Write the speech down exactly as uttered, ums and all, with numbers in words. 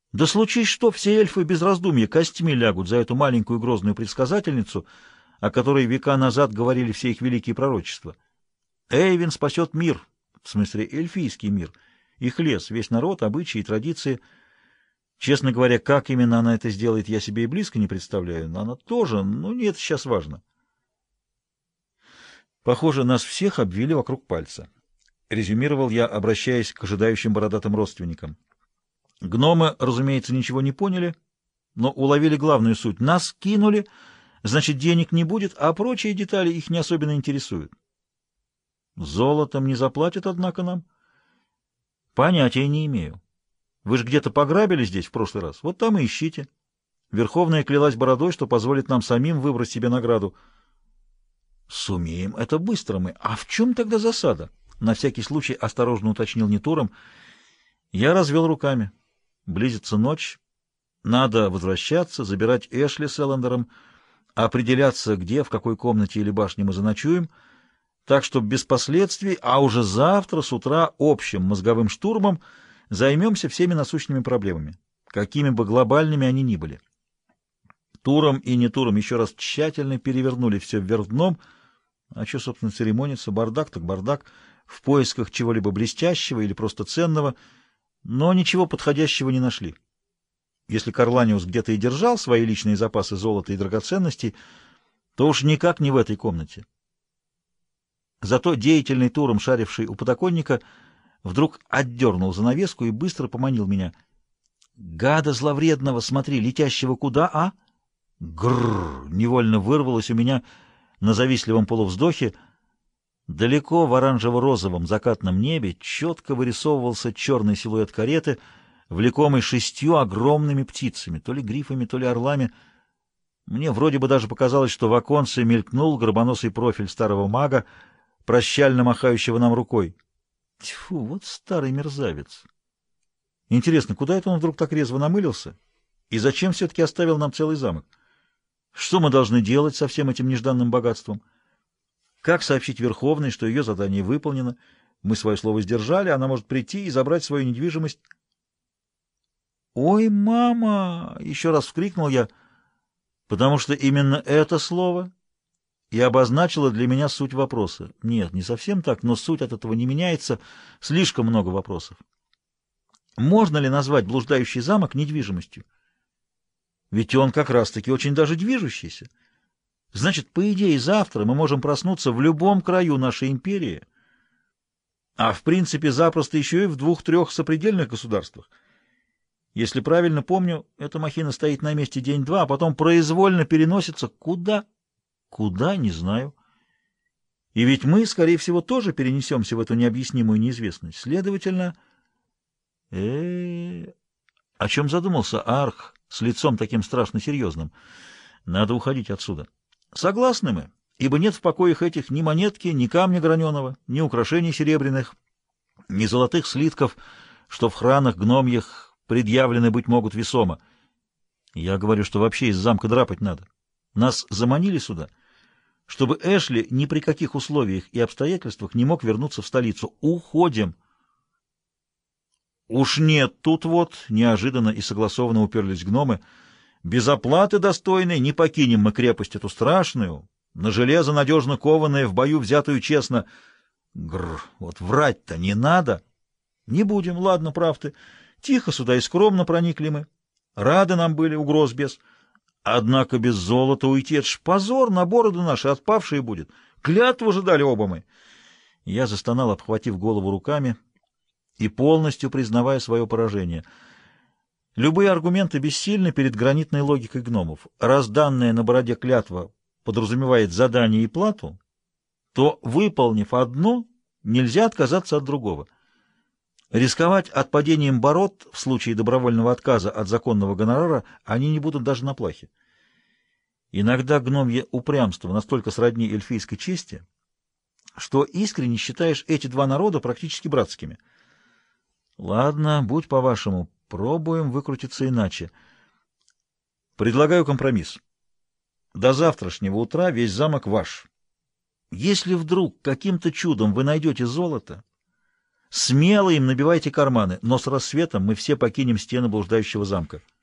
Да случись что, все эльфы без раздумья костьми лягут за эту маленькую грозную предсказательницу, о которой века назад говорили все их великие пророчества. Эйвин спасет мир, в смысле эльфийский мир, их лес, весь народ, обычаи и традиции. Честно говоря, как именно она это сделает, я себе и близко не представляю, но она тоже, ну не это сейчас важно. Похоже, нас всех обвили вокруг пальца. Резюмировал я, обращаясь к ожидающим бородатым родственникам. Гномы, разумеется, ничего не поняли, но уловили главную суть. Нас кинули, значит, денег не будет, а прочие детали их не особенно интересуют. Золотом не заплатят, однако, нам? Понятия не имею. Вы же где-то пограбили здесь в прошлый раз. Вот там и ищите. Верховная клялась бородой, что позволит нам самим выбрать себе награду. Сумеем, это быстро мы. А в чем тогда засада? На всякий случай осторожно уточнил Нетуром. Я развел руками. Близится ночь. Надо возвращаться, забирать Эшли с Эллендером, определяться, где, в какой комнате или башне мы заночуем, так что без последствий, а уже завтра с утра общим мозговым штурмом займемся всеми насущными проблемами, какими бы глобальными они ни были. Туром и Нетуром еще раз тщательно перевернули все вверх дном, а что, собственно, церемониться, бардак так бардак, в поисках чего-либо блестящего или просто ценного, но ничего подходящего не нашли. Если Карланиус где-то и держал свои личные запасы золота и драгоценностей, то уж никак не в этой комнате. Зато деятельный Туром, шаривший у подоконника, вдруг отдернул занавеску и быстро поманил меня. «Гада зловредного, смотри, летящего куда, а?» Грррр! Невольно вырвалось у меня на завистливом полувздохе. Далеко в оранжево-розовом закатном небе четко вырисовывался черный силуэт кареты, влекомый шестью огромными птицами, то ли грифами, то ли орлами. Мне вроде бы даже показалось, что в оконце мелькнул горбоносый профиль старого мага, прощально махающего нам рукой. Тьфу, вот старый мерзавец! Интересно, куда это он вдруг так резво намылился? И зачем все-таки оставил нам целый замок? Что мы должны делать со всем этим нежданным богатством? Как сообщить Верховной, что ее задание выполнено? Мы свое слово сдержали, она может прийти и забрать свою недвижимость. «Ой, мама!» — еще раз вскрикнул я, потому что именно это слово и обозначило для меня суть вопроса. Нет, не совсем так, но суть от этого не меняется. Слишком много вопросов. Можно ли назвать блуждающий замок недвижимостью? Ведь он как раз-таки очень даже движущийся. Значит, по идее, завтра мы можем проснуться в любом краю нашей империи, а в принципе запросто еще и в двух-трех сопредельных государствах. Если правильно помню, эта махина стоит на месте день-два, а потом произвольно переносится куда? Куда, не знаю. И ведь мы, скорее всего, тоже перенесемся в эту необъяснимую неизвестность. Следовательно, э, о чем задумался Арх с лицом таким страшно серьезным? Надо уходить отсюда. Согласны мы, ибо нет в покоях этих ни монетки, ни камня граненого, ни украшений серебряных, ни золотых слитков, что в хранах гномьих предъявлены быть могут весомо. Я говорю, что вообще из замка драпать надо. Нас заманили сюда, чтобы Эшли ни при каких условиях и обстоятельствах не мог вернуться в столицу. Уходим. Уж нет, тут вот неожиданно и согласованно уперлись гномы. Без оплаты достойной не покинем мы крепость эту страшную, на железо надежно кованное, в бою взятую честно. Гррр, вот врать-то не надо. Не будем, ладно, прав ты. Тихо сюда и скромно проникли мы. Рады нам были, угроз без. Однако без золота уйти — это ж позор, на бороды наши отпавшие будет. Клятву же дали оба мы. Я застонал, обхватив голову руками и полностью признавая свое поражение. Любые аргументы бессильны перед гранитной логикой гномов. Раз данная на бороде клятва подразумевает задание и плату, то, выполнив одно, нельзя отказаться от другого. Рисковать отпадением бород в случае добровольного отказа от законного гонорара они не будут даже на плахе. Иногда гномье упрямство настолько сродни эльфийской чести, что искренне считаешь эти два народа практически братскими. Ладно, будь по-вашему, пробуем выкрутиться иначе. Предлагаю компромисс. До завтрашнего утра весь замок ваш. Если вдруг каким-то чудом вы найдете золото, Смело им набивайте карманы, но с рассветом мы все покинем стены блуждающего замка.